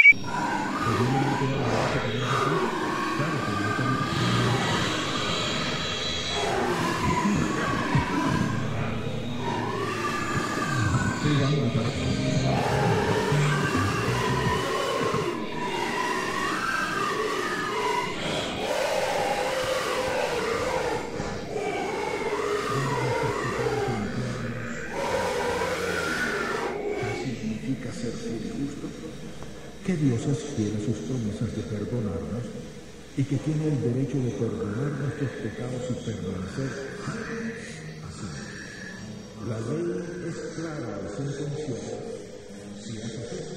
Significa ser fiel y justo, que Dios es fiel a sus promesas de perdonarnos y que tiene el derecho de perdonar nuestros pecados y permanecer así. La ley es clara y sentenciosa si haces eso.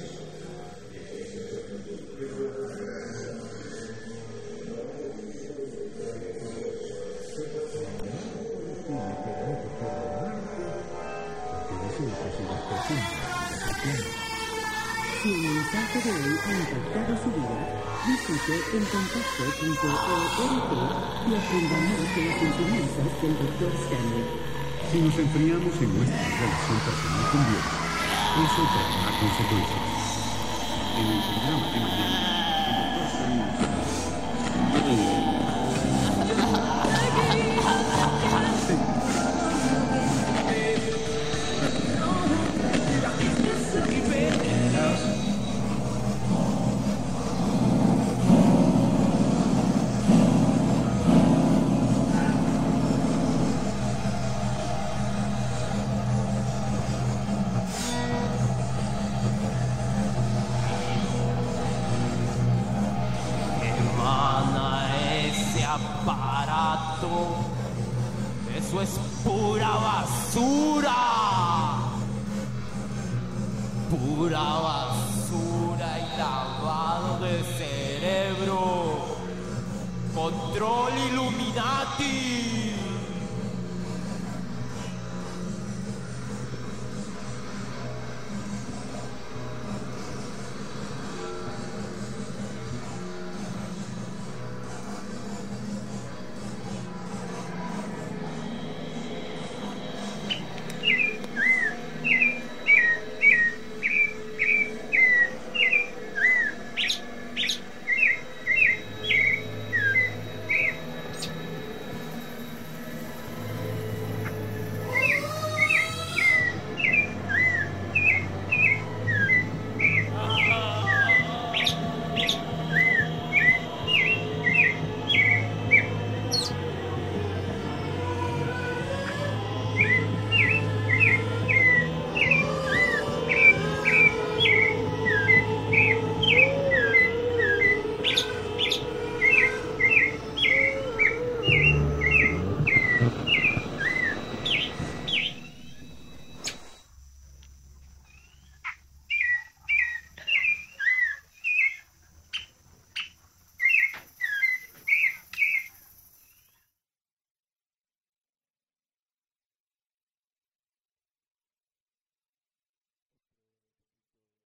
Si el mensaje de hoy ha impactado su vida, visite en contacto.org y aprenda más de las enseñanzas del Dr. Stanley. Si nos enfriamos en nuestra relación personal con Dios, eso traerá consecuencias. En el programa de mañana, el Dr. Stanley aparato, eso es pura basura, pura basura y lavado de cerebro, control Illuminati.